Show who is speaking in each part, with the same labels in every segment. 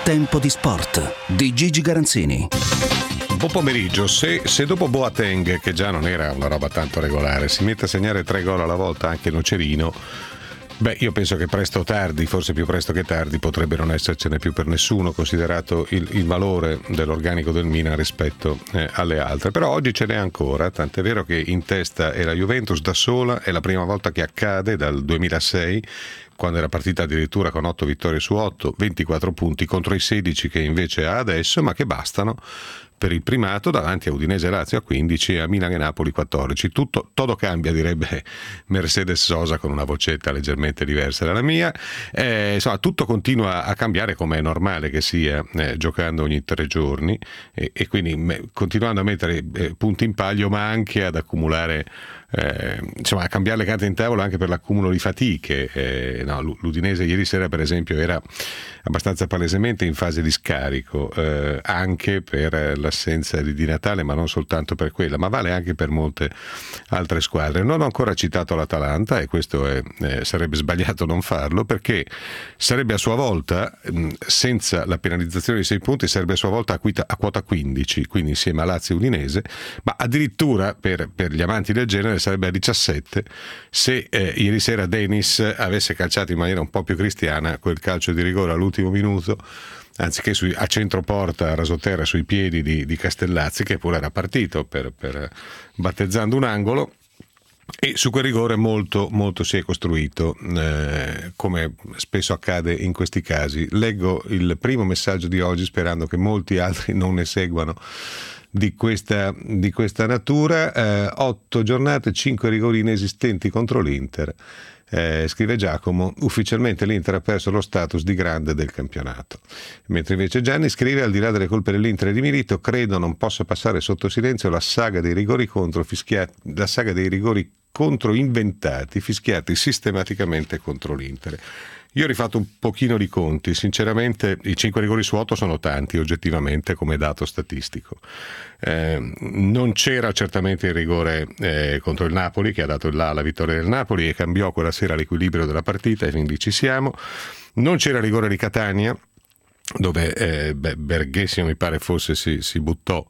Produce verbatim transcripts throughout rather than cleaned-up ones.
Speaker 1: Tempo di sport di Gigi Garanzini.
Speaker 2: Buon pomeriggio. Se, se dopo Boateng, che già non era una roba tanto regolare, si mette a segnare tre gol alla volta anche Nocerino, beh, io penso che presto o tardi, forse più presto che tardi, potrebbe non essercene più per nessuno, considerato il, il valore dell'organico del Milan rispetto eh, alle altre. Però oggi ce n'è ancora, tant'è vero che in testa è la Juventus da sola, è la prima volta che accade dal duemilasei, quando era partita addirittura con otto vittorie su otto, ventiquattro punti contro i sedici che invece ha adesso, ma che bastano per il primato davanti a Udinese e Lazio a quindici e a Milan e Napoli quattordici. Tutto, todo cambia, direbbe Mercedes Sosa con una vocetta leggermente diversa dalla mia. Eh, insomma, tutto continua a cambiare, come è normale che sia, eh, giocando ogni tre giorni e, e quindi me, continuando a mettere eh, punti in palio, ma anche ad accumulare, eh, insomma, a cambiare le carte in tavola anche per l'accumulo di fatiche. Eh, no, l'Udinese ieri sera, per esempio, era abbastanza palesemente in fase di scarico, eh, anche per l'assenza di Di Natale, ma non soltanto per quella, ma vale anche per molte altre squadre. Non ho ancora citato l'Atalanta, e questo è, eh, sarebbe sbagliato non farlo, perché sarebbe a sua volta, mh, senza la penalizzazione di sei punti, sarebbe a sua volta a, quita, a quota quindici, quindi insieme a Lazio e Udinese, ma addirittura per, per gli amanti del genere sarebbe a diciassette se eh, ieri sera Dennis avesse calciato in maniera un po' più cristiana quel calcio di rigore all'ultimo minuto, anziché sui, a centro porta, a rasoterra, sui piedi di, di Castellazzi, che pure era partito per, per battezzando un angolo. E su quel rigore molto, molto si è costruito, eh, come spesso accade in questi casi. Leggo il primo messaggio di oggi sperando che molti altri non ne seguano di questa, di questa natura. Eh, otto giornate, cinque rigori inesistenti contro l'Inter. Eh, scrive Giacomo, ufficialmente l'Inter ha perso lo status di grande del campionato. Mentre invece Gianni scrive, al di là delle colpe dell'Inter e di Milito, credo non possa passare sotto silenzio la saga dei rigori contro fischiati, la saga dei rigori contro inventati, fischiati sistematicamente contro l'Inter. Io ho rifatto un pochino di conti, sinceramente i cinque rigori su otto sono tanti oggettivamente come dato statistico. Eh, non c'era certamente il rigore eh, contro il Napoli, che ha dato il là alla vittoria del Napoli e cambiò quella sera l'equilibrio della partita, e quindi ci siamo. Non c'era il rigore di Catania, dove eh, beh, Berghesio mi pare forse si, si buttò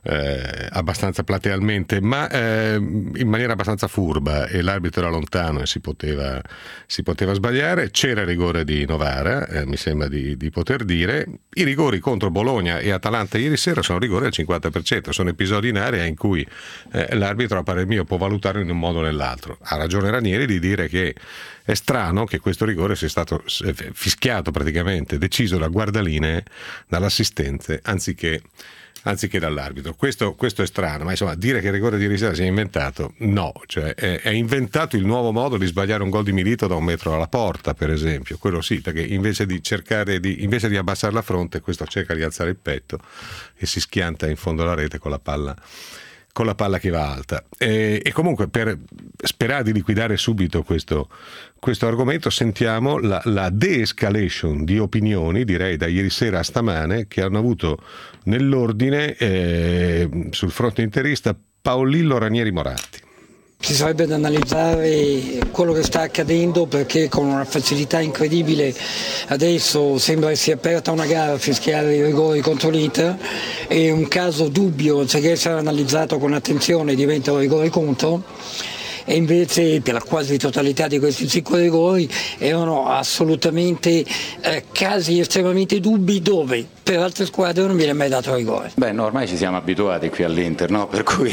Speaker 2: eh, abbastanza platealmente, ma eh, in maniera abbastanza furba, e l'arbitro era lontano e si poteva, si poteva sbagliare. C'era il rigore di Novara, eh, mi sembra di, di poter dire. I rigori contro Bologna e Atalanta ieri sera sono rigori al cinquanta per cento, sono episodi in area in cui eh, l'arbitro, a parer mio, può valutare in un modo o nell'altro. Ha ragione Ranieri di dire che è strano che questo rigore sia stato fischiato, praticamente deciso da guardalinee, dall'assistente, anziché, anziché dall'arbitro. Questo, questo è strano, ma insomma, dire che il rigore di ieri sera si è inventato, no, cioè è, è inventato il nuovo modo di sbagliare un gol di Milito da un metro alla porta, per esempio. Quello sì, perché invece di cercare di, invece di abbassare la fronte, questo cerca di alzare il petto e si schianta in fondo alla rete con la palla con la palla che va alta. E, e comunque, per sperare di liquidare subito questo, questo argomento, sentiamo la, la de-escalation di opinioni, direi da ieri sera a stamane, che hanno avuto nell'ordine eh, sul fronte interista Paolillo, Ranieri, Moratti.
Speaker 3: Ci sarebbe da analizzare quello che sta accadendo, perché con una facilità incredibile adesso sembra sia aperta una gara a fischiare i rigori contro l'Inter, e un caso dubbio, se deve essere analizzato con attenzione, diventa un rigore contro, e invece per la quasi totalità di questi cinque rigori erano assolutamente eh, casi estremamente dubbi, dove per altre squadre non viene mai dato rigore.
Speaker 4: Beh, no, ormai ci siamo abituati qui all'Inter, no? Per cui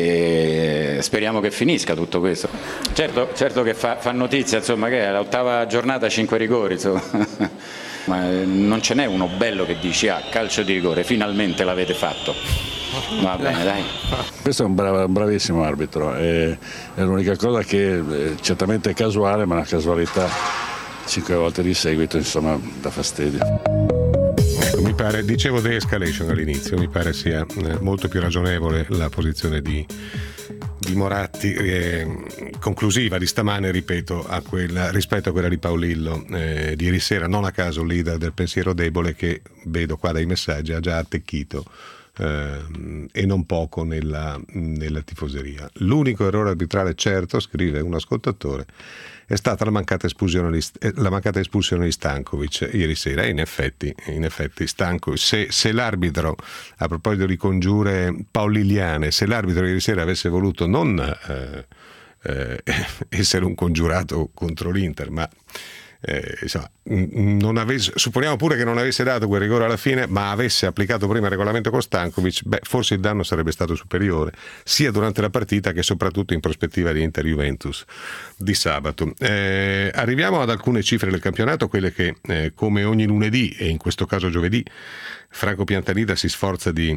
Speaker 4: eh, speriamo che finisca tutto questo. Certo, certo che fa, fa notizia, insomma, che è l'ottava giornata, cinque rigori, insomma. Ma non ce n'è uno bello che dici, ah, calcio di rigore, finalmente l'avete fatto. Va bene, dai.
Speaker 5: Questo è un bravo, bravissimo arbitro, è, è l'unica cosa che è certamente casuale, ma una casualità cinque volte di seguito, insomma, dà fastidio.
Speaker 2: Ecco, mi pare, dicevo de-escalation all'inizio, mi pare sia eh, molto più ragionevole la posizione di, di Moratti, eh, conclusiva di stamane, ripeto, a quella, rispetto a quella di Paolillo eh, di ieri sera, non a caso il leader del pensiero debole, che vedo qua dai messaggi ha già attecchito eh, e non poco nella, nella tifoseria. L'unico errore arbitrale certo, scrive un ascoltatore, è stata la mancata espulsione di, la mancata espulsione di Stankovic ieri sera. E in effetti, in effetti Stankovic, se, se l'arbitro, a proposito di congiure paoliliane, se l'arbitro ieri sera avesse voluto non eh, eh, essere un congiurato contro l'Inter, ma Eh, insomma, non avesse, supponiamo pure che non avesse dato quel rigore alla fine, ma avesse applicato prima il regolamento con Stankovic, beh, forse il danno sarebbe stato superiore sia durante la partita che soprattutto in prospettiva di Inter-Juventus di sabato. Eh, arriviamo ad alcune cifre del campionato, quelle che eh, come ogni lunedì e in questo caso giovedì Franco Piantanida si sforza di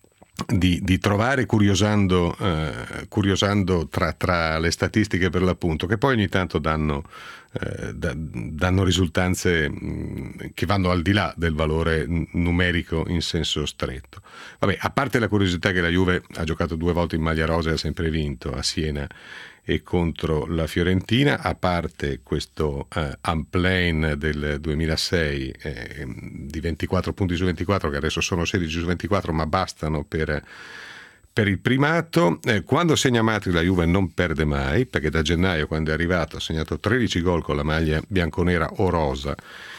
Speaker 2: Di, di trovare curiosando, eh, curiosando tra, tra le statistiche per l'appunto, che poi ogni tanto danno, eh, da, danno risultanze mh, che vanno al di là del valore n- numerico in senso stretto. Vabbè, a parte la curiosità che la Juve ha giocato due volte in maglia rosa e ha sempre vinto, a Siena e contro la Fiorentina, a parte questo eh, unplane del duemilasei eh, di ventiquattro punti su ventiquattro, che adesso sono sedici su ventiquattro, ma bastano per, per il primato. Eh, quando segna Matri la Juve non perde mai, perché da gennaio, quando è arrivato, ha segnato tredici gol con la maglia bianconera o rosa,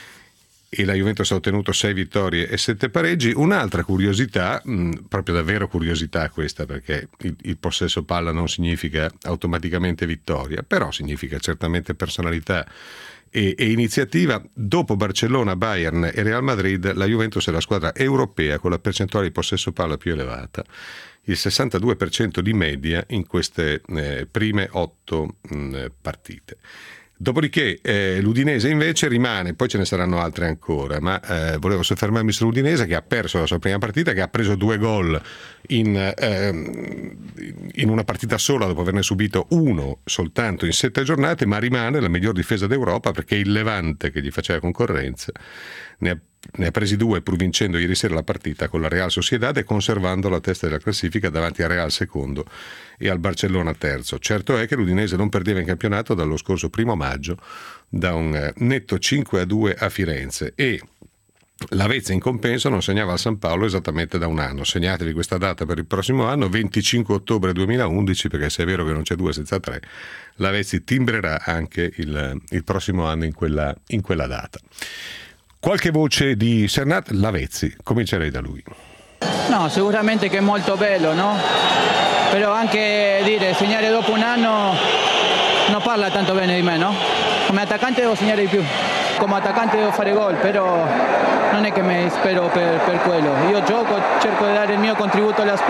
Speaker 2: e la Juventus ha ottenuto sei vittorie e sette pareggi. Un'altra curiosità, mh, proprio davvero curiosità questa, perché il, il possesso palla non significa automaticamente vittoria, però significa certamente personalità e, e iniziativa. Dopo Barcellona, Bayern e Real Madrid, la Juventus è la squadra europea con la percentuale di possesso palla più elevata, il sessantadue per cento di media in queste eh, prime otto mh, partite. Dopodiché eh, l'Udinese invece rimane, poi ce ne saranno altre ancora, ma eh, volevo soffermarmi sull'Udinese, che ha perso la sua prima partita, che ha preso due gol in, eh, in una partita sola dopo averne subito uno soltanto in sette giornate, ma rimane la miglior difesa d'Europa, perché il Levante, che gli faceva concorrenza, ne ha Ne ha presi due pur vincendo ieri sera la partita con la Real Sociedad e conservando la testa della classifica davanti al Real secondo e al Barcellona terzo. Certo è che l'Udinese non perdeva in campionato dallo scorso primo maggio, da un netto cinque a due a Firenze, e l'Avezza in compenso non segnava al San Paolo esattamente da un anno. Segnatevi questa data per il prossimo anno, venticinque ottobre duemilaundici, perché se è vero che non c'è due senza tre, l'Avezza timbrerà anche il, il prossimo anno in quella, in quella data. Qualche voce di Sernat Lavezzi, comincerei da lui.
Speaker 6: No, sicuramente che è molto bello, no? Però anche dire segnare dopo un anno non parla tanto bene di me, no? Come attaccante devo segnare di più, come attaccante devo fare gol, però non è che mi spero per, per quello. Io gioco, cerco di dare il mio contributo alla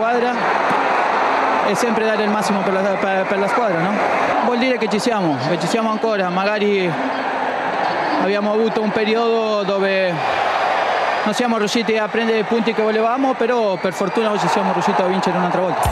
Speaker 6: squadra e sempre dare il massimo per la, per, per la squadra, no? Vuol dire che ci siamo, che ci siamo ancora, magari abbiamo avuto un periodo dove non siamo riusciti a prendere i punti che volevamo, però per fortuna oggi siamo riusciti a vincere un'altra volta.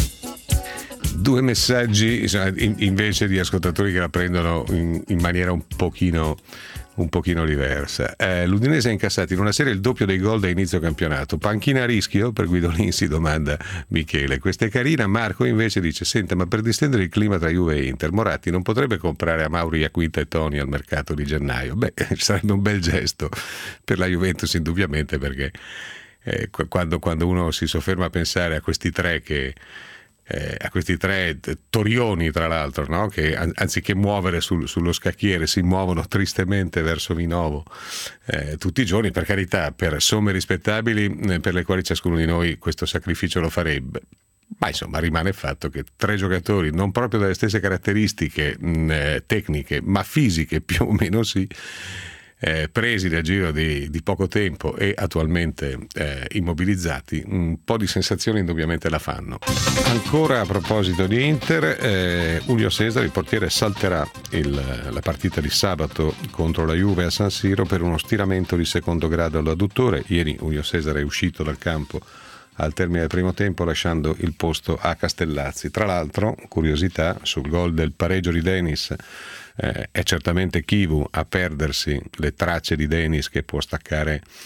Speaker 2: Due messaggi invece di ascoltatori che la prendono in, in maniera un pochino un pochino diversa. Eh, L'Udinese ha incassato in una serie il doppio dei gol da inizio campionato. Panchina a rischio per Guidolin, si domanda Michele. Questa è carina. Marco invece dice: senta, ma per distendere il clima tra Juve e Inter, Moratti non potrebbe comprare a Mauri, Acquinta e Toni al mercato di gennaio? Beh, sarebbe un bel gesto per la Juventus, indubbiamente, perché eh, quando, quando uno si sofferma a pensare a questi tre che Eh, a questi tre torioni, tra l'altro, no? Che an- anziché muovere sul, sullo scacchiere si muovono tristemente verso Vinovo eh, tutti i giorni, per carità, per somme rispettabili eh, per le quali ciascuno di noi questo sacrificio lo farebbe. Ma insomma rimane il fatto che tre giocatori non proprio dalle stesse caratteristiche mh, tecniche, ma fisiche più o meno sì, Eh, presi nel giro di, di poco tempo e attualmente eh, immobilizzati, un po' di sensazioni indubbiamente la fanno. Ancora a proposito di Inter, eh, Julio César, il portiere, salterà il, la partita di sabato contro la Juve a San Siro per uno stiramento di secondo grado all'adduttore. Ieri Julio César è uscito dal campo al termine del primo tempo, lasciando il posto a Castellazzi. Tra l'altro, curiosità, sul gol del pareggio di Dennis, eh, è certamente Chivu a perdersi le tracce di Dennis, che può staccare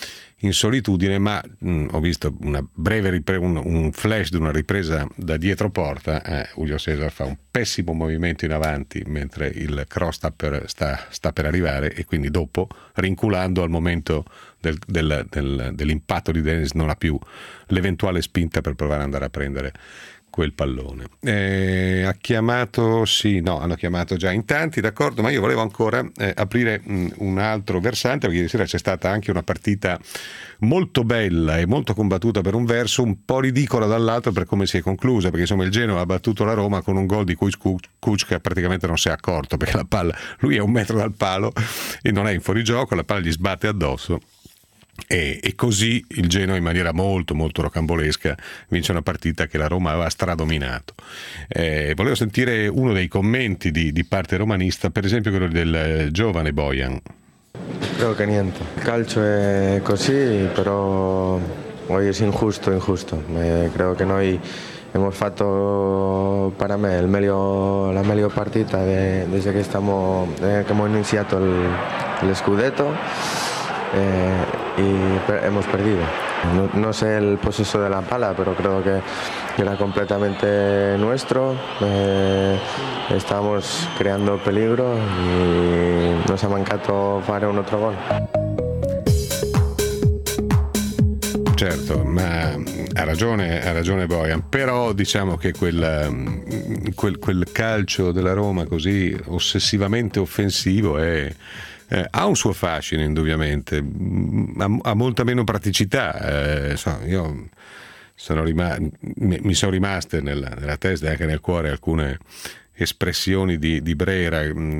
Speaker 2: in solitudine, ma mh, ho visto una breve ripre- un, un flash di una ripresa da dietro porta. eh, Julio César fa un pessimo movimento in avanti mentre il cross sta per, sta, sta per arrivare, e quindi dopo, rinculando al momento del, del, del, dell'impatto di Dennis, non ha più l'eventuale spinta per provare ad andare a prendere quel pallone. Eh, ha chiamato, sì, no, hanno chiamato già in tanti, d'accordo, ma io volevo ancora eh, aprire mh, un altro versante, perché ieri sera c'è stata anche una partita molto bella e molto combattuta per un verso, un po' ridicola dall'altro per come si è conclusa, perché insomma il Genoa ha battuto la Roma con un gol di Kuc che praticamente non si è accorto, perché la palla, lui è un metro dal palo e non è in fuorigioco, la palla gli sbatte addosso. E, e così il Genoa, in maniera molto molto rocambolesca, vince una partita che la Roma aveva stradominato. Eh, volevo sentire uno dei commenti di, di parte romanista, per esempio quello del giovane Bojan.
Speaker 7: Creo que niente. Il calcio è così, però hoy es injusto, injusto. Eh, creo que noi hemos fatto, para me, el meglio, la meglio partita de, desde que estamos, eh, que hemos iniciado el, el Scudetto. Eh, y per, hemos perdido. No, no sé el proceso de la pala, pero creo que era completamente nuestro. Eh, estábamos creando peligro y nos ha mancato fare un altro gol.
Speaker 2: Certo, ma ha ragione, ha ragione Bojan, però diciamo che quel, quel, quel calcio della Roma così ossessivamente offensivo è... Eh, ha un suo fascino, indubbiamente, ha, ha molta meno praticità. Eh, so, io sono rima- mi, mi sono rimaste nella, nella testa e anche nel cuore alcune espressioni di, di Brera,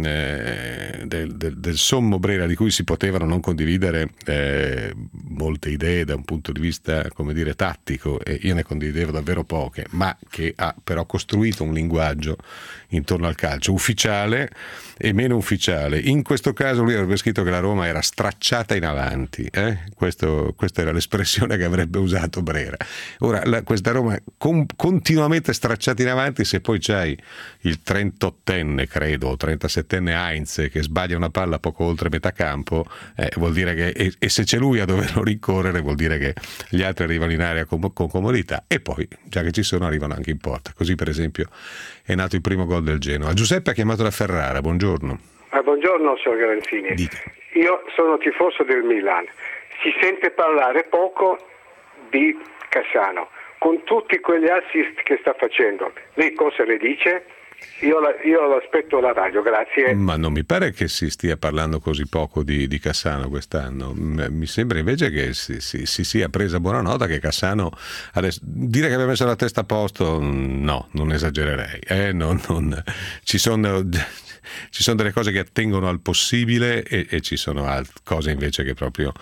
Speaker 2: eh, del, del, del sommo Brera, di cui si potevano non condividere eh, molte idee da un punto di vista, come dire, tattico, e io ne condividevo davvero poche, ma che ha però costruito un linguaggio intorno al calcio, ufficiale e meno ufficiale. In questo caso lui avrebbe scritto che la Roma era stracciata in avanti, eh? Questo, questa era l'espressione che avrebbe usato Brera. Ora, la, questa Roma con, continuamente stracciata in avanti, se poi c'hai il trentottenne, credo, o trentasettenne Heinz che sbaglia una palla poco oltre metà campo, eh, vuol dire che, e, e se c'è lui a doverlo rincorrere, vuol dire che gli altri arrivano in area con, con comodità, e poi, già che ci sono, arrivano anche in porta. Così, per esempio, è nato il primo gol del Genoa. Giuseppe ha chiamato da Ferrara, buongiorno.
Speaker 8: Ah, buongiorno, signor Garanzini.
Speaker 2: Dica.
Speaker 8: Io sono tifoso del Milan. Si sente parlare poco di Cassano, con tutti quegli assist che sta facendo. Lei cosa le dice? Io, la, io l'aspetto alla radio, grazie.
Speaker 2: Ma non mi pare che si stia parlando così poco di, di Cassano quest'anno. Mi sembra invece che si, si, si sia presa buona nota che Cassano adesso, dire che aveva messo la testa a posto, no, non esagererei. Eh, non, non, ci sono ci sono delle cose che attengono al possibile e, e ci sono altre cose invece che proprio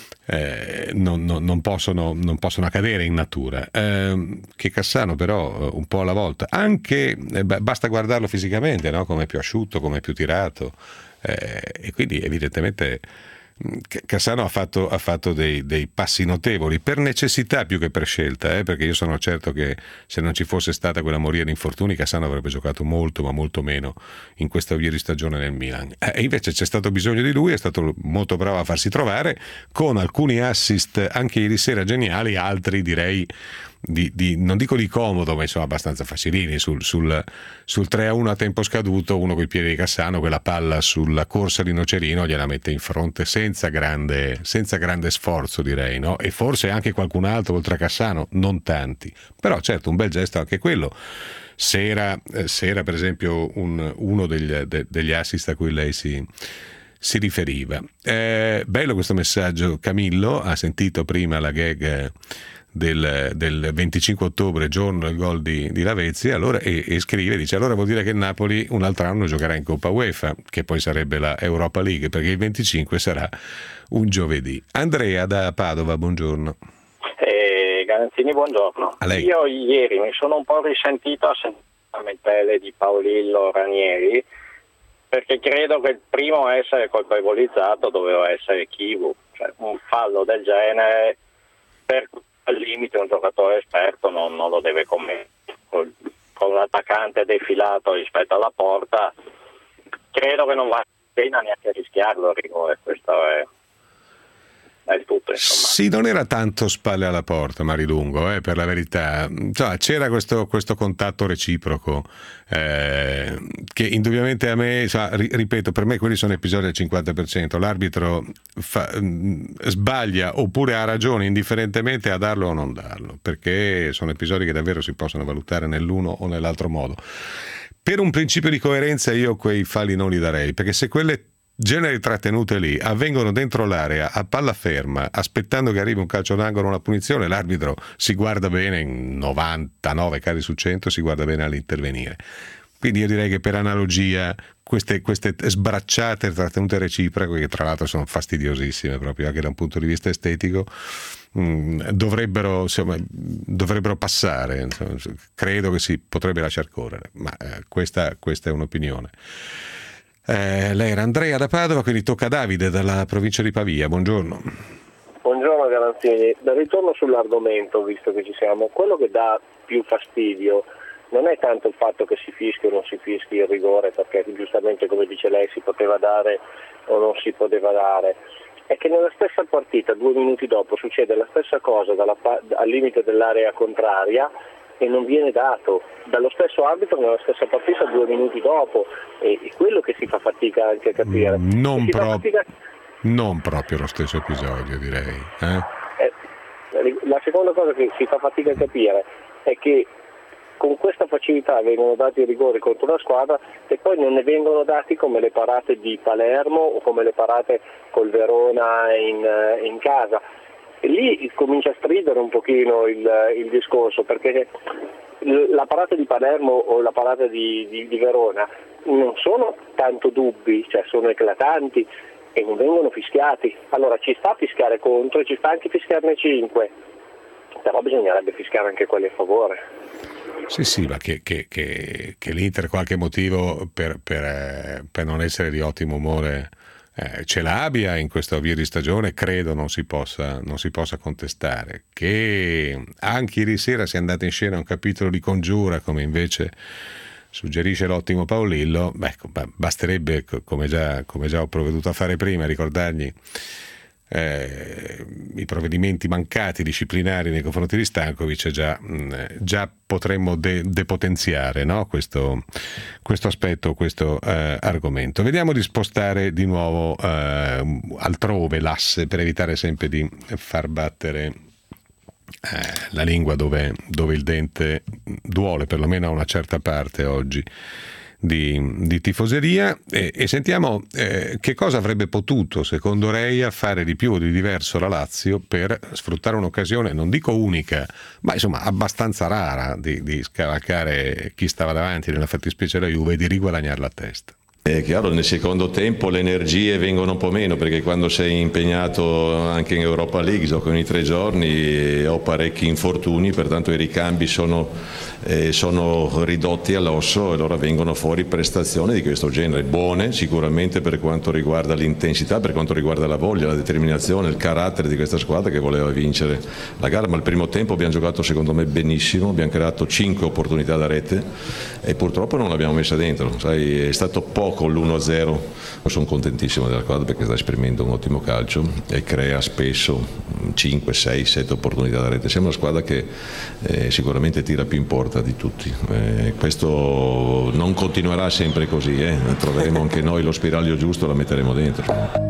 Speaker 2: Eh, non, non, non, possono, non possono accadere in natura. Eh, che Cassano però un po' alla volta, anche eh, basta guardarlo fisicamente, no? Come è più asciutto, come è più tirato, eh, e quindi evidentemente Cassano ha fatto, ha fatto dei, dei passi notevoli per necessità più che per scelta, eh, perché io sono certo che se non ci fosse stata quella moria di infortuni Cassano avrebbe giocato molto ma molto meno in questa avvio di stagione nel Milan, e eh, invece c'è stato bisogno di lui, è stato molto bravo a farsi trovare con alcuni assist anche ieri sera geniali, altri direi Di, di, non dico di comodo, ma insomma abbastanza facilini. Sul, sul, sul tre a uno a tempo scaduto, uno coi piedi di Cassano, quella palla sulla corsa di Nocerino gliela mette in fronte senza grande, senza grande sforzo, direi, no? E forse anche qualcun altro oltre a Cassano, non tanti, però certo un bel gesto anche quello. Se era, se era per esempio un, uno degli, de, degli assist a cui lei si si riferiva. Eh, bello questo messaggio. Camillo ha sentito prima la gag Del, del venticinque ottobre, giorno del gol di, di Lavezzi, allora, e, e scrive, dice: allora vuol dire che il Napoli un altro anno giocherà in Coppa UEFA, che poi sarebbe la Europa League, perché il venticinque sarà un giovedì. Andrea da Padova, buongiorno.
Speaker 9: Eh, Garanzini, buongiorno.
Speaker 2: A lei.
Speaker 9: Io ieri mi sono un po' risentito a sentire la lamentele di Paolillo Ranieri, perché credo che il primo a essere colpevolizzato doveva essere Chivu, cioè un fallo del genere per al limite un giocatore esperto non, non lo deve commettere. Con, con l'attaccante defilato rispetto alla porta, credo che non vale la pena neanche rischiarlo il rigore. Questo è. è il tutto, insomma.
Speaker 2: Sì, non era tanto spalle alla porta Marilungo, eh, per la verità. Cioè, c'era questo, questo contatto reciproco eh, che indubbiamente a me, cioè, ripeto, per me quelli sono episodi al cinquanta per cento. L'arbitro fa, sbaglia oppure ha ragione indifferentemente a darlo o non darlo, perché sono episodi che davvero si possono valutare nell'uno o nell'altro modo. Per un principio di coerenza io quei falli non li darei, perché se quelle generi trattenute lì avvengono dentro l'area a palla ferma aspettando che arrivi un calcio d'angolo o una punizione, l'arbitro si guarda bene, in novantanove casi su cento si guarda bene all'intervenire. Quindi io direi che per analogia queste, queste sbracciate trattenute reciproche, che tra l'altro sono fastidiosissime proprio anche da un punto di vista estetico, mh, dovrebbero, insomma, dovrebbero passare, insomma, credo che si potrebbe lasciar correre, ma eh, questa, questa è un'opinione. Eh, lei era Andrea da Padova, quindi tocca a Davide dalla provincia di Pavia. Buongiorno.
Speaker 10: Buongiorno Garanzini, da ritorno sull'argomento, visto che ci siamo, quello che dà più fastidio non è tanto il fatto che si fischi o non si fischi il rigore, perché giustamente come dice lei si poteva dare o non si poteva dare, è che nella stessa partita due minuti dopo succede la stessa cosa dalla, al limite dell'area contraria e non viene dato dallo stesso arbitro nella stessa partita due minuti dopo, e è quello che si fa fatica anche a capire.
Speaker 2: Non, pro-
Speaker 10: fatica...
Speaker 2: non proprio lo stesso episodio, direi. Eh?
Speaker 10: Eh, la seconda cosa che si fa fatica a capire è che con questa facilità vengono dati i rigori contro una squadra e poi non ne vengono dati come le parate di Palermo o come le parate col Verona in, in casa. E lì comincia a stridere un pochino il, il discorso, perché la parata di Palermo o la parata di, di, di Verona non sono tanto dubbi, cioè sono eclatanti e non vengono fischiati. Allora ci sta a fischiare contro e ci sta anche a fischiarne cinque, però bisognerebbe fischiare anche quelli a favore.
Speaker 2: Sì, sì, ma che, che, che, che l'Inter qualche motivo per, per, per non essere di ottimo umore eh, ce l'abbia in questo avvio di stagione, credo non si possa, non si possa contestare. Che anche ieri sera sia andato in scena un capitolo di congiura, come invece suggerisce l'ottimo Paolillo, beh, basterebbe, come già, come già ho provveduto a fare prima, ricordargli Eh, i provvedimenti mancati disciplinari nei confronti di Stankovic, già, mh, già potremmo de- depotenziare, no? questo, questo aspetto, questo eh, argomento. Vediamo di spostare di nuovo eh, altrove l'asse per evitare sempre di far battere eh, la lingua dove, dove il dente duole, perlomeno a una certa parte oggi Di, di tifoseria, e, e sentiamo eh, che cosa avrebbe potuto, secondo Reia, fare di più o di diverso la Lazio per sfruttare un'occasione, non dico unica, ma insomma abbastanza rara, di, di scavalcare chi stava davanti, nella fattispecie la Juve, e di riguadagnare la testa.
Speaker 11: È chiaro, nel secondo tempo le energie vengono un po' meno, perché quando sei impegnato anche in Europa League, gioco ogni tre giorni e ho parecchi infortuni, pertanto i ricambi sono, eh, sono ridotti all'osso, e allora vengono fuori prestazioni di questo genere, buone sicuramente per quanto riguarda l'intensità, per quanto riguarda la voglia, la determinazione, il carattere di questa squadra che voleva vincere la gara. Ma il primo tempo abbiamo giocato secondo me benissimo, abbiamo creato cinque opportunità da rete e purtroppo non l'abbiamo messa dentro. Sai, è stato poco con l'uno a zero. Sono contentissimo della squadra perché sta esprimendo un ottimo calcio e crea spesso cinque, sei, sette opportunità da rete. Siamo una squadra che eh, sicuramente tira più in porta di tutti. Eh, questo non continuerà sempre così, eh. Troveremo anche noi lo spiraglio giusto, la metteremo dentro.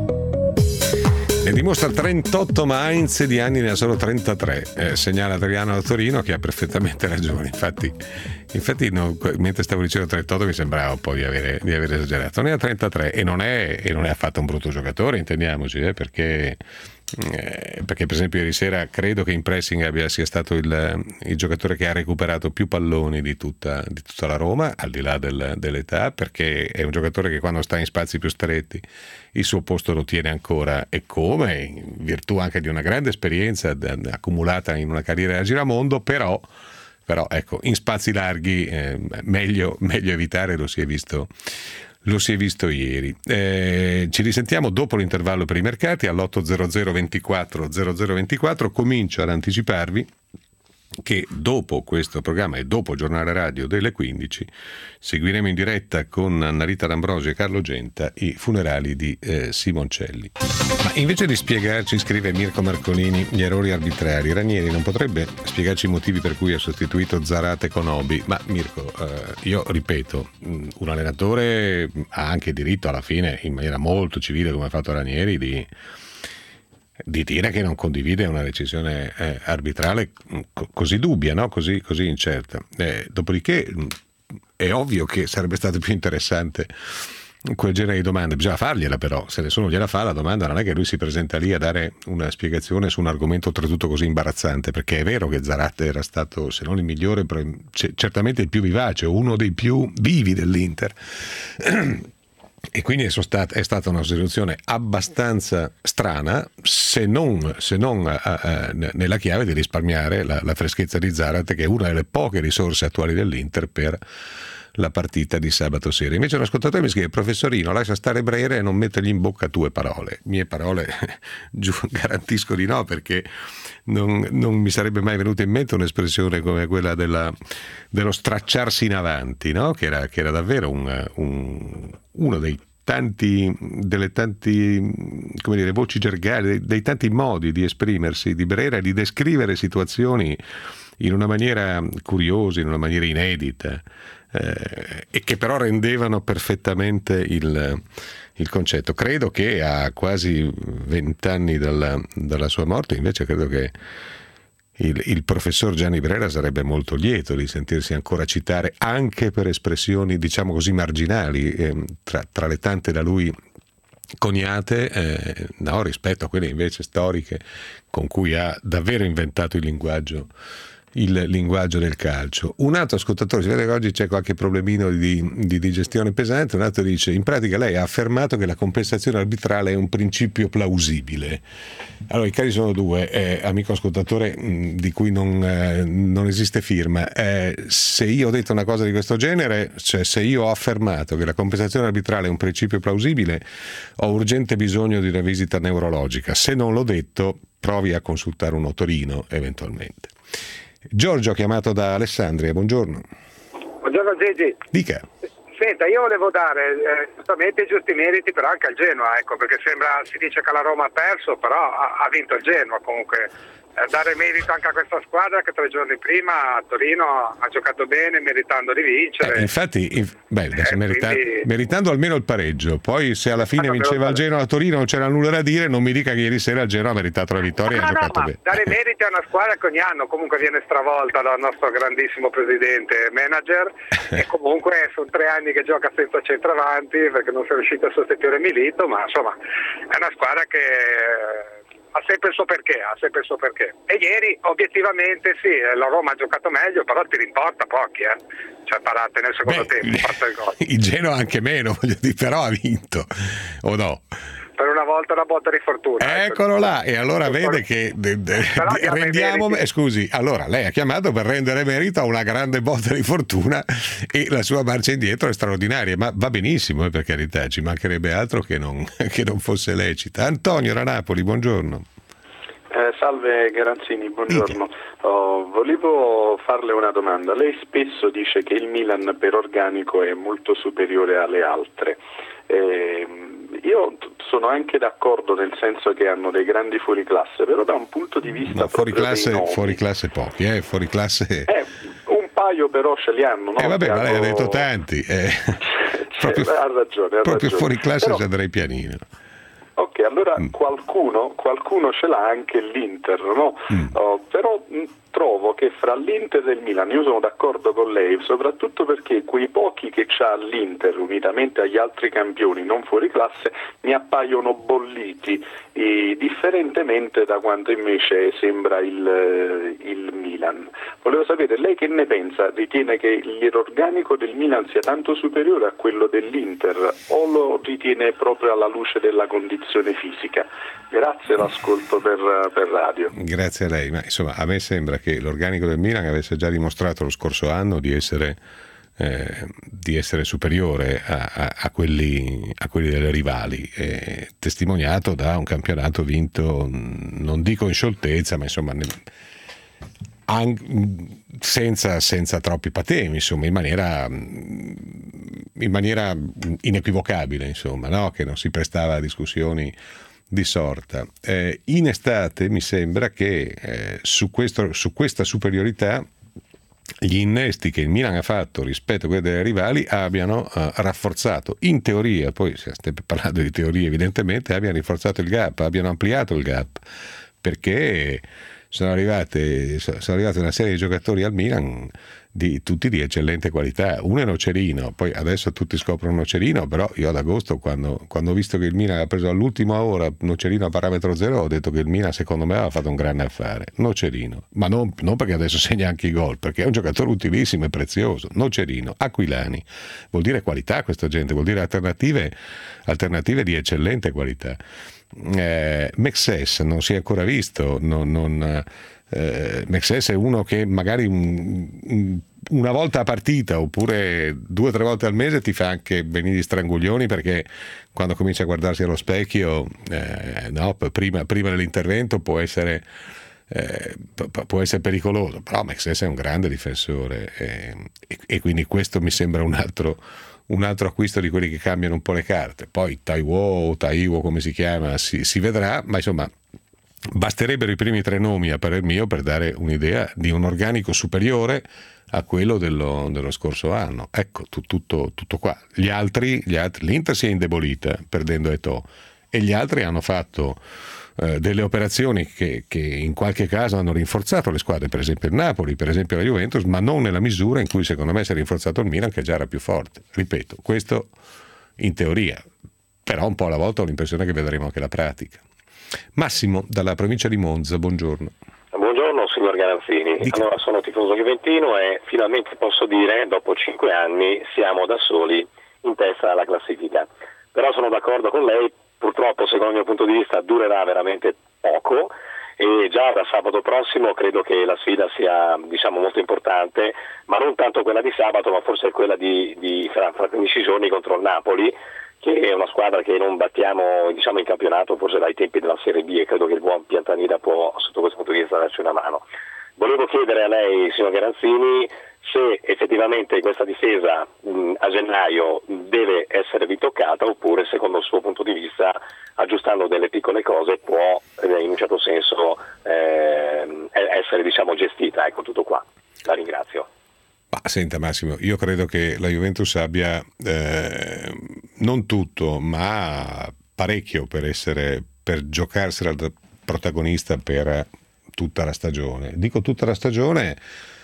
Speaker 2: Ne dimostra trentotto, ma Heinz di anni ne ha solo trentatré, eh, segnala Adriano da Torino, che ha perfettamente ragione. Infatti, infatti no, mentre stavo dicendo trentotto mi sembrava un po' di avere, di avere esagerato. Ne ha trentatré e non è, e non è affatto un brutto giocatore, intendiamoci, eh, perché, eh, perché per esempio ieri sera credo che in pressing abbia, sia stato il, il giocatore che ha recuperato più palloni di tutta, di tutta la Roma, al di là del, dell'età, perché è un giocatore che quando sta in spazi più stretti il suo posto lo tiene ancora, e come, in virtù anche di una grande esperienza accumulata in una carriera a giramondo, però, però ecco, in spazi larghi eh, meglio, meglio evitare, lo si è visto, lo si è visto ieri. Eh, ci risentiamo dopo l'intervallo per i mercati all'otto zero zero ventiquattro zero zero ventiquattro. Comincio ad anticiparvi che dopo questo programma e dopo il giornale radio delle quindici seguiremo in diretta con Annarita D'Ambrosio e Carlo Genta i funerali di eh, Simoncelli. Ma invece di spiegarci, scrive Mirko Marcolini, gli errori arbitrali, Ranieri non potrebbe spiegarci i motivi per cui ha sostituito Zarate con Obi? Ma Mirko, eh, io ripeto, un allenatore ha anche diritto alla fine, in maniera molto civile come ha fatto Ranieri, di, di dire che non condivide una decisione eh, arbitrale co- così dubbia, no? così, così incerta. Eh, dopodiché è ovvio che sarebbe stato più interessante quel genere di domande, bisogna fargliela, però se nessuno gliela fa la domanda non è che lui si presenta lì a dare una spiegazione su un argomento oltretutto così imbarazzante, perché è vero che Zarate era stato, se non il migliore, certamente il più vivace, uno dei più vivi dell'Inter e quindi è stata, è stata una soluzione abbastanza strana, se non, se non a, a, nella chiave di risparmiare la, la freschezza di Zarate, che è una delle poche risorse attuali dell'Inter per la partita di sabato sera. Invece un ascoltatore mi scrive: professorino, lascia stare Brera e non mettergli in bocca tue parole. Mie parole giù, garantisco di no, perché non, non mi sarebbe mai venuta in mente un'espressione come quella della, dello stracciarsi in avanti, no? che, era, che era davvero un, un, uno dei tanti, delle tanti, come dire, voci gergali, dei, dei tanti modi di esprimersi di Brera e di descrivere situazioni in una maniera curiosa, in una maniera inedita, eh, e che però rendevano perfettamente il, il concetto. Credo che a quasi vent'anni dalla, dalla sua morte, invece, credo che il, il professor Gianni Brera sarebbe molto lieto di sentirsi ancora citare, anche per espressioni, diciamo così, marginali, eh, tra, tra le tante da lui coniate, eh, no, rispetto a quelle invece storiche con cui ha davvero inventato il linguaggio il linguaggio del calcio. Un altro ascoltatore, si vede che oggi c'è qualche problemino di, di digestione pesante, un altro dice: in pratica lei ha affermato che la compensazione arbitrale è un principio plausibile. Allora i casi sono due, eh, amico ascoltatore mh, di cui non, eh, non esiste firma. Eh, se io ho detto una cosa di questo genere, cioè se io ho affermato che la compensazione arbitrale è un principio plausibile, ho urgente bisogno di una visita neurologica. Se non l'ho detto, provi a consultare un otorino eventualmente. Giorgio, chiamato da Alessandria, buongiorno.
Speaker 12: Buongiorno Gigi.
Speaker 2: Dica.
Speaker 12: Senta, io volevo dare eh, giustamente i giusti meriti però anche al Genoa, ecco, perché sembra, si dice che la Roma ha perso, però ha, ha vinto il Genoa comunque. Eh, dare merito anche a questa squadra che tre giorni prima a Torino ha giocato bene, meritando di vincere.
Speaker 2: Eh, infatti, in, beh, adesso
Speaker 12: eh,
Speaker 2: merita,
Speaker 12: quindi...
Speaker 2: meritando almeno il pareggio, poi se alla fine ah, vinceva il Genoa a Torino non c'era nulla da dire, non mi dica che ieri sera il Genoa ha meritato la vittoria e
Speaker 12: no,
Speaker 2: ha
Speaker 12: no,
Speaker 2: giocato
Speaker 12: ma
Speaker 2: bene.
Speaker 12: Dare meriti a una squadra che ogni anno comunque viene stravolta dal nostro grandissimo presidente e manager e comunque sono tre anni che gioca senza centravanti perché non si è riuscito a sostituire Milito, ma insomma è una squadra che ha sempre il suo perché, ha sempre il suo perché. E ieri obiettivamente sì, la Roma ha giocato meglio, però ti rimporta pochi, eh. Cioè parate nel secondo Beh, tempo, fatto il gol.
Speaker 2: Il Genoa anche meno, voglio dire, però ha vinto, o no?
Speaker 12: Per una volta una botta di fortuna.
Speaker 2: Eccolo là, e allora vede che de, de, de, rendiamo, eh, scusi, allora lei ha chiamato per rendere merito a una grande botta di fortuna e la sua marcia indietro è straordinaria, ma va benissimo, eh, per carità, ci mancherebbe altro che non, che non fosse lecita. Antonio da Napoli, buongiorno.
Speaker 13: Eh, salve Garanzini, buongiorno. Oh, volevo farle una domanda. Lei spesso dice che il Milan per organico è molto superiore alle altre. Eh, io sono anche d'accordo nel senso che hanno dei grandi fuoriclasse, però da un punto di vista
Speaker 2: no, fuori classe, fuori classe pochi, eh, fuori classe
Speaker 13: eh, un paio però ce li hanno, no?
Speaker 2: Eh vabbè, ma lei
Speaker 13: hanno...
Speaker 2: ha detto tanti, eh.
Speaker 13: cioè, proprio, ha ragione, ha
Speaker 2: proprio
Speaker 13: ragione.
Speaker 2: fuori classe
Speaker 13: però...
Speaker 2: ci andrei pianino.
Speaker 13: Ok, allora mm. qualcuno, qualcuno ce l'ha anche l'Inter, no? Mm. Oh, però mh, trovo che fra l'Inter e il Milan, io sono d'accordo con lei, soprattutto perché quei pochi che c'ha l'Inter, unitamente agli altri campioni non fuori classe, mi appaiono bolliti, e differentemente da quanto invece sembra il, il Milan. Volevo sapere, lei che ne pensa? Ritiene che l'organico del Milan sia tanto superiore a quello dell'Inter o lo ritiene proprio alla luce della condizione fisica? Grazie, l'ascolto per, per radio.
Speaker 2: Grazie a lei, ma insomma a me sembra che l'organico del Milan avesse già dimostrato lo scorso anno di essere, eh, di essere superiore a, a, a, quelli, a quelli delle rivali, eh, testimoniato da un campionato vinto, non dico in scioltezza, ma insomma nel, an, senza, senza troppi patemi, insomma in maniera, in maniera inequivocabile, insomma, no? Che non si prestava a discussioni di sorta. Eh, in estate mi sembra che eh, su, questo, su questa superiorità gli innesti che il Milan ha fatto rispetto a quelli delle rivali abbiano uh, rafforzato, in teoria, poi stiamo parlando di teoria evidentemente, abbiano rinforzato il gap, abbiano ampliato il gap, perché sono arrivate, sono arrivate una serie di giocatori al Milan di tutti di eccellente qualità. Uno è Nocerino, poi adesso tutti scoprono Nocerino, però io ad agosto quando, quando ho visto che il Milan ha preso all'ultima ora Nocerino a parametro zero, ho detto che il Milan secondo me aveva fatto un grande affare. Nocerino, ma non, non perché adesso segna anche i gol, perché è un giocatore utilissimo e prezioso. Nocerino, Aquilani, vuol dire qualità questa gente, vuol dire alternative, alternative di eccellente qualità. eh, Mexes non si è ancora visto, non, non Eh, Mexes è uno che magari un, un, una volta a partita oppure due o tre volte al mese ti fa anche venire gli stranguglioni, perché quando comincia a guardarsi allo specchio eh, no, prima, prima dell'intervento può essere eh, può essere pericoloso, però Mexes è un grande difensore eh, e, e quindi questo mi sembra un altro un altro acquisto di quelli che cambiano un po' le carte. Poi Taiwo o Taiwo come si chiama si, si vedrà, ma insomma basterebbero i primi tre nomi a parer mio per dare un'idea di un organico superiore a quello dello, dello scorso anno. Ecco, tu, tutto, tutto qua. Gli altri, gli altri, l'Inter si è indebolita perdendo Eto'o e gli altri hanno fatto eh, delle operazioni che, che in qualche caso hanno rinforzato le squadre, per esempio il Napoli, per esempio la Juventus, ma non nella misura in cui secondo me si è rinforzato il Milan, che già era più forte. Ripeto, questo in teoria, però un po' alla volta ho l'impressione che vedremo anche la pratica. Massimo, dalla provincia di Monza, buongiorno.
Speaker 14: Buongiorno signor Garanzini. Dica. Allora, sono tifoso juventino e finalmente posso dire, dopo cinque anni, siamo da soli in testa alla classifica. Però sono d'accordo con lei, purtroppo secondo il mio punto di vista durerà veramente poco e già da sabato prossimo credo che la sfida sia, diciamo, molto importante, ma non tanto quella di sabato, ma forse quella di, di fra, fra quindici giorni contro il Napoli, che è una squadra che non battiamo, diciamo, in campionato forse dai tempi della Serie B, e credo che il buon Piantanida può sotto questo punto di vista darci una mano. Volevo chiedere a lei, signor Garanzini, se effettivamente questa difesa mh, a gennaio deve essere ritoccata oppure secondo il suo punto di vista, aggiustando delle piccole cose, può eh, in un certo senso eh, essere, diciamo, gestita. Ecco, tutto qua. La ringrazio.
Speaker 2: Ma senta Massimo, io credo che la Juventus abbia eh, non tutto, ma parecchio per essere, per giocarsela da protagonista per tutta la stagione. Dico tutta la stagione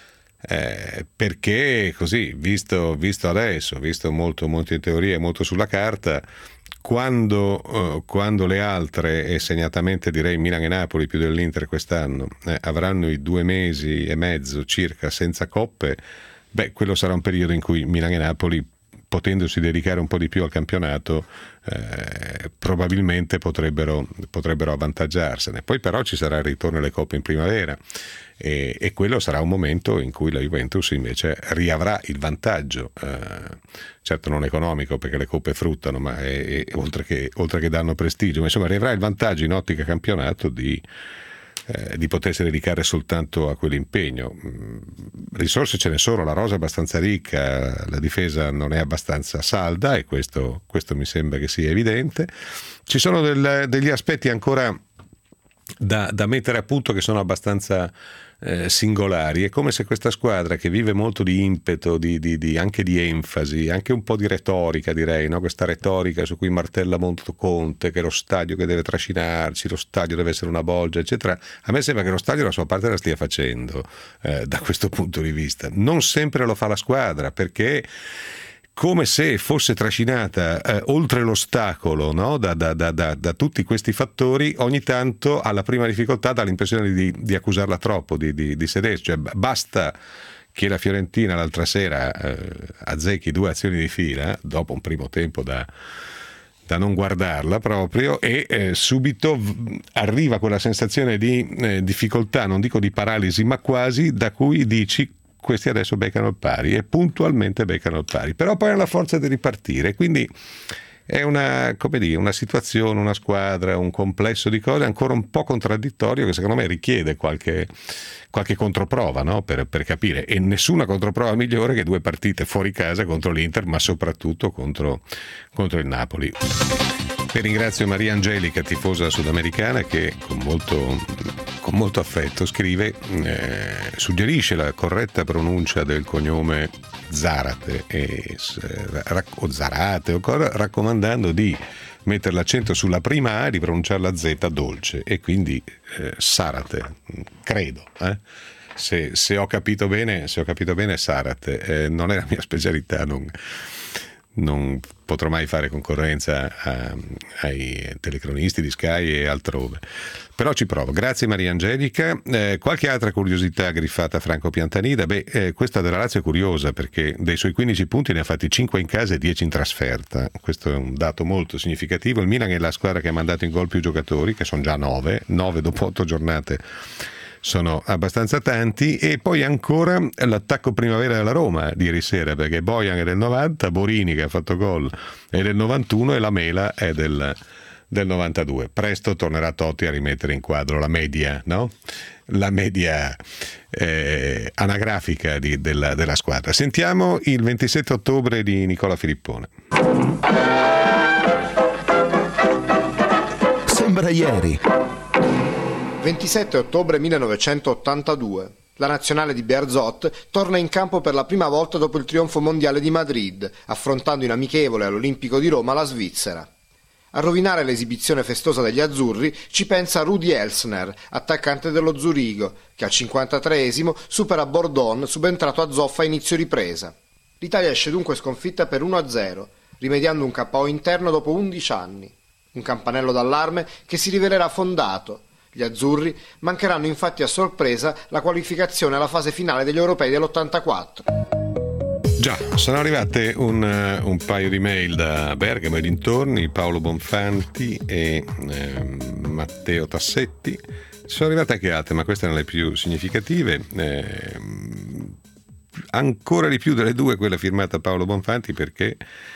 Speaker 2: eh, perché così, visto, visto adesso, visto molto, molto in teoria e molto sulla carta, quando, uh, quando le altre, e segnatamente direi Milan e Napoli più dell'Inter quest'anno, eh, avranno i due mesi e mezzo circa senza coppe, beh, quello sarà un periodo in cui Milan e Napoli, potendosi dedicare un po' di più al campionato, eh, probabilmente potrebbero, potrebbero avvantaggiarsene. Poi però ci sarà il ritorno alle coppe in primavera e, e quello sarà un momento in cui la Juventus invece riavrà il vantaggio, eh, certo non economico perché le coppe fruttano, ma è, è, oltre, che, oltre che danno prestigio, ma insomma riavrà il vantaggio in ottica campionato di Eh, di potersi dedicare soltanto a quell'impegno. Risorse ce ne sono, la rosa è abbastanza ricca, la difesa non è abbastanza salda e questo, questo mi sembra che sia evidente. Ci sono del, degli aspetti ancora da, da mettere a punto che sono abbastanza eh, singolari. È come se questa squadra, che vive molto di impeto, di, di, di, anche di enfasi, anche un po' di retorica, direi, no? Questa retorica su cui martella molto Conte, che è lo stadio che deve trascinarci, lo stadio deve essere una bolgia, eccetera. A me sembra che lo stadio la sua parte la stia facendo eh, da questo punto di vista. Non sempre lo fa la squadra, perché come se fosse trascinata eh, oltre l'ostacolo, no? da, da, da, da, da tutti questi fattori, ogni tanto alla prima difficoltà dà l'impressione di, di accusarla troppo, di, di, di sedersi. Cioè, basta che la Fiorentina l'altra sera eh, azzecchi due azioni di fila, dopo un primo tempo da, da non guardarla proprio, e eh, subito arriva quella sensazione di eh, difficoltà, non dico di paralisi, ma quasi, da cui dici: questi adesso beccano il pari, e puntualmente beccano il pari, però poi hanno la forza di ripartire. Quindi è una, come dire, una situazione, una squadra, un complesso di cose ancora un po' contraddittorio, che secondo me richiede qualche, qualche controprova, no? per, per capire, e nessuna controprova migliore che due partite fuori casa contro l'Inter, ma soprattutto contro, contro il Napoli. E ringrazio Maria Angelica, tifosa sudamericana, che con molto, con molto affetto scrive, eh, suggerisce la corretta pronuncia del cognome Zarate e, o Zarate, o, raccomandando di mettere l'accento sulla prima A e di pronunciare la Z dolce, e quindi eh, Sarate, credo. Eh? Se, se ho capito bene, se ho capito bene Sarate, eh, non è la mia specialità, non, non potrò mai fare concorrenza a, ai telecronisti di Sky e altrove, però ci provo. Grazie Maria Angelica. Eh, qualche altra curiosità griffata a Franco Piantanida? Beh, eh, questa della Lazio è curiosa, perché dei suoi quindici punti ne ha fatti cinque in casa e dieci in trasferta. Questo è un dato molto significativo. Il Milan è la squadra che ha mandato in gol più giocatori, che sono già nove, nove dopo otto giornate sono abbastanza tanti. E poi ancora l'attacco primavera della Roma di ieri sera, perché Bojan è del novanta, Borini che ha fatto gol è del novantuno e la Mela è del, del novantadue. Presto tornerà Totti a rimettere in quadro la media, no? La media eh, anagrafica di, della, della squadra. Sentiamo il ventisette ottobre di Nicola Filippone.
Speaker 1: Sembra ieri.
Speaker 15: ventisette ottobre millenovecentottantadue. La nazionale di Bearzot torna in campo per la prima volta dopo il trionfo mondiale di Madrid, affrontando in amichevole all'Olimpico di Roma la Svizzera. A rovinare l'esibizione festosa degli azzurri ci pensa Rudi Elsner, attaccante dello Zurigo, che al cinquantatreesimo supera Bordon, subentrato a Zoffa a inizio ripresa. L'Italia esce dunque sconfitta per uno a zero, rimediando un K O interno dopo undici anni. Un campanello d'allarme che si rivelerà fondato. Gli azzurri mancheranno infatti a sorpresa la qualificazione alla fase finale degli europei dell'ottantaquattro.
Speaker 2: Già, sono arrivate un, un paio di mail da Bergamo e dintorni, Paolo Bonfanti e eh, Matteo Tassetti. Sono arrivate anche altre, ma queste erano le più significative. Eh, ancora di più delle due quella firmata Paolo Bonfanti, perché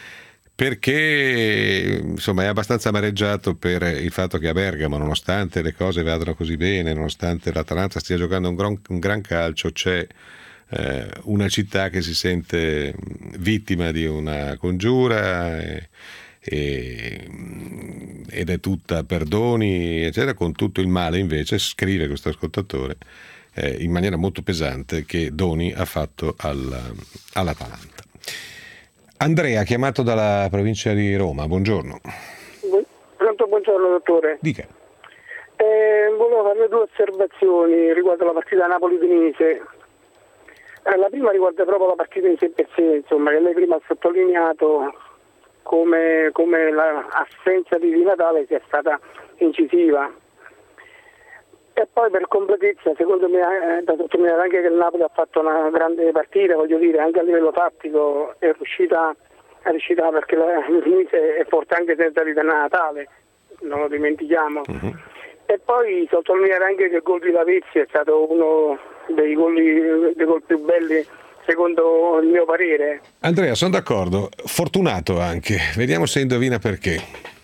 Speaker 2: perché insomma è abbastanza amareggiato per il fatto che a Bergamo, nonostante le cose vadano così bene, nonostante l'Atalanta stia giocando un gran, un gran calcio, c'è eh, una città che si sente vittima di una congiura e, e, ed è tutta perdoni eccetera, con tutto il male invece, scrive questo ascoltatore eh, in maniera molto pesante, che Doni ha fatto al, all'Atalanta. Andrea, chiamato dalla provincia di Roma, buongiorno.
Speaker 16: Pronto, buongiorno dottore.
Speaker 2: Dica.
Speaker 16: Eh, volevo fare due osservazioni riguardo la partita Napoli-Udinese. Eh, la prima riguarda proprio la partita in sé per sé, insomma, che lei prima ha sottolineato come, come l'assenza di Di Natale sia stata incisiva. E poi per completezza, secondo me è da sottolineare anche che il Napoli ha fatto una grande partita, voglio dire, anche a livello tattico è riuscita, è riuscita perché l'Udinese è forte anche senza Di Natale, non lo dimentichiamo. Uh-huh. E poi sottolineare anche che il gol di Lavezzi è stato uno dei gol, dei gol più belli secondo il mio parere.
Speaker 2: Andrea, sono d'accordo, fortunato anche, vediamo se indovina perché.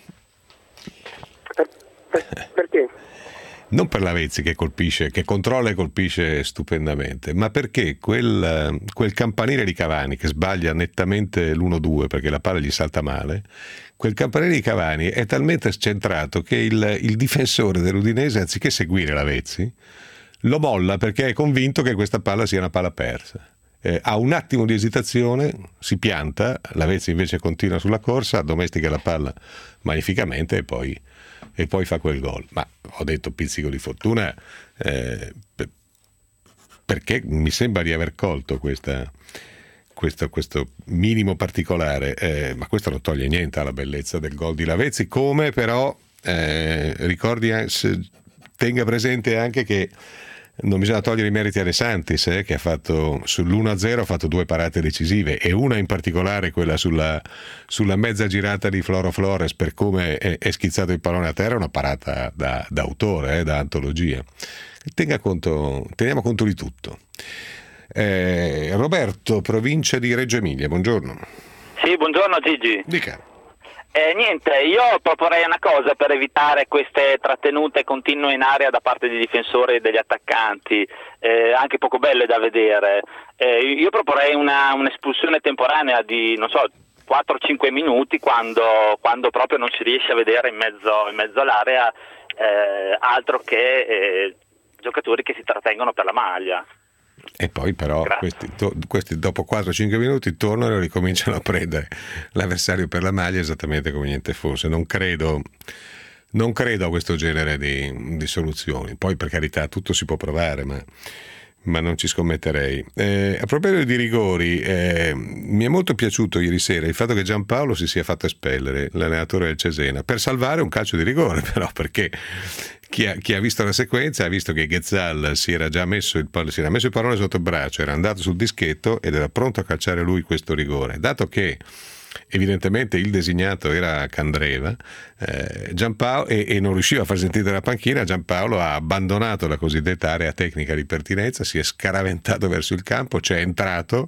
Speaker 16: Per, per, perché?
Speaker 2: Non per Lavezzi che colpisce, che controlla e colpisce stupendamente, ma perché quel, quel campanile di Cavani che sbaglia nettamente l'uno due perché la palla gli salta male, quel campanile di Cavani è talmente scentrato che il, il difensore dell'Udinese, anziché seguire Lavezzi, lo molla perché è convinto che questa palla sia una palla persa. Eh, ha un attimo di esitazione, si pianta, Lavezzi invece continua sulla corsa, addomestica la palla magnificamente e poi e poi fa quel gol. Ma ho detto pizzico di fortuna eh, perché mi sembra di aver colto questa, questo, questo minimo particolare, eh, ma questo non toglie niente alla bellezza del gol di Lavezzi, come però eh, ricordi, tenga presente anche che non bisogna togliere i meriti a De Santis, eh, che ha fatto sull'uno a zero ha fatto due parate decisive, e una in particolare, quella sulla, sulla mezza girata di Floro Flores, per come è, è schizzato il pallone a terra, una parata da, da autore, eh, da antologia. Tenga conto, teniamo conto di tutto. Eh, Roberto, provincia di Reggio Emilia, buongiorno.
Speaker 17: Sì, buongiorno Gigi.
Speaker 2: Dica.
Speaker 17: Eh, niente, io proporrei una cosa per evitare queste trattenute continue in area da parte dei difensori e degli attaccanti, eh, anche poco belle da vedere. Eh, io proporrei una, un'espulsione temporanea di, non so, quattro cinque minuti quando, quando proprio non si riesce a vedere in mezzo, in mezzo all'area eh, altro che eh, giocatori che si trattengono per la maglia.
Speaker 2: E poi però questi, to, questi dopo quattro cinque minuti tornano e ricominciano a prendere l'avversario per la maglia esattamente come niente fosse. Non credo, non credo a questo genere di, di soluzioni. Poi per carità tutto si può provare, ma, ma non ci scommetterei. Eh, a proposito di rigori, eh, mi è molto piaciuto ieri sera il fatto che Giampaolo si sia fatto espellere, l'allenatore del Cesena, per salvare un calcio di rigore, però, perché Chi ha, chi ha visto la sequenza ha visto che Ghezzal si era già messo il, si era messo il pallone sotto il braccio, era andato sul dischetto ed era pronto a calciare lui questo rigore. Dato che evidentemente il designato era Candreva eh, Giampaolo, e, e non riusciva a far sentire la panchina, Giampaolo ha abbandonato la cosiddetta area tecnica di pertinenza, si è scaraventato verso il campo, c'è entrato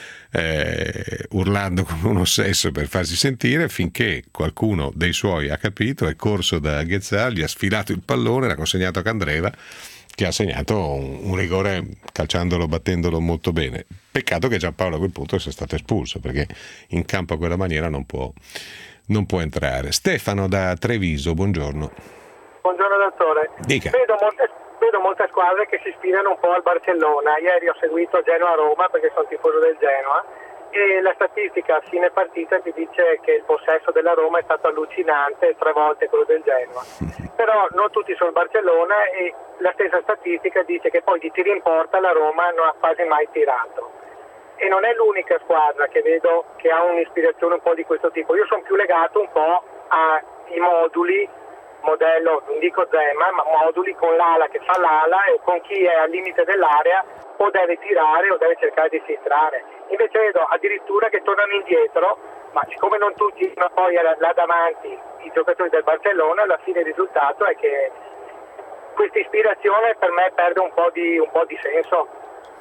Speaker 2: Eh, urlando come un ossesso per farsi sentire, finché qualcuno dei suoi ha capito, è corso da Ghezzal, gli ha sfilato il pallone, l'ha consegnato a Candreva, che ha segnato un, un rigore calciandolo, battendolo molto bene. Peccato che Giampaolo a quel punto sia stato espulso, perché in campo a quella maniera non può, non può entrare. Stefano da Treviso, buongiorno.
Speaker 18: Buongiorno dottore.
Speaker 2: Dica.
Speaker 18: Vedo molte, vedo molte squadre che si ispirano un po' al Barcellona. Ieri ho seguito Genoa-Roma perché sono tifoso del Genoa e la statistica a fine partita ti dice che il possesso della Roma è stato allucinante, tre volte quello del Genoa. Però non tutti sono Barcellona e la stessa statistica dice che poi di tiri in porta la Roma non ha quasi mai tirato. E non è l'unica squadra che vedo che ha un'ispirazione un po' di questo tipo. Io sono più legato un po' ai moduli, modello, non dico Zema, ma moduli con l'ala che fa l'ala e con chi è al limite dell'area o deve tirare o deve cercare di filtrare. Invece vedo addirittura che tornano indietro, ma siccome non tutti, ma poi là davanti i giocatori del Barcellona, alla fine il risultato è che questa ispirazione per me perde un po' di, un po' di senso.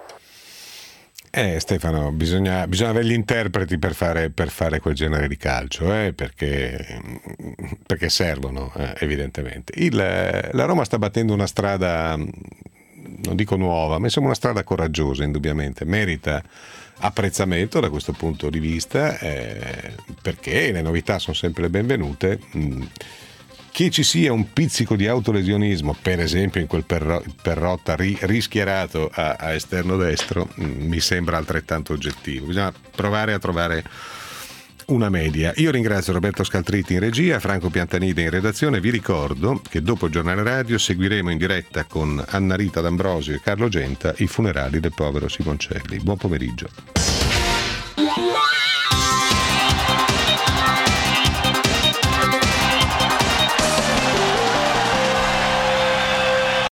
Speaker 2: Eh Stefano, bisogna, bisogna avere gli interpreti per fare, per fare quel genere di calcio, eh, perché, perché servono eh, evidentemente. Il, la Roma sta battendo una strada, non dico nuova, ma insomma una strada coraggiosa indubbiamente, merita apprezzamento da questo punto di vista, eh, perché le novità sono sempre le benvenute. Mm. Che ci sia un pizzico di autolesionismo, per esempio in quel perro, Perrotta ri, rischierato a, a esterno destro, mh, mi sembra altrettanto oggettivo. Bisogna provare a trovare una media. Io ringrazio Roberto Scaltritti in regia, Franco Piantanide in redazione. Vi ricordo che dopo il giornale radio seguiremo in diretta con Anna Rita D'Ambrosio e Carlo Genta i funerali del povero Simoncelli. Buon pomeriggio.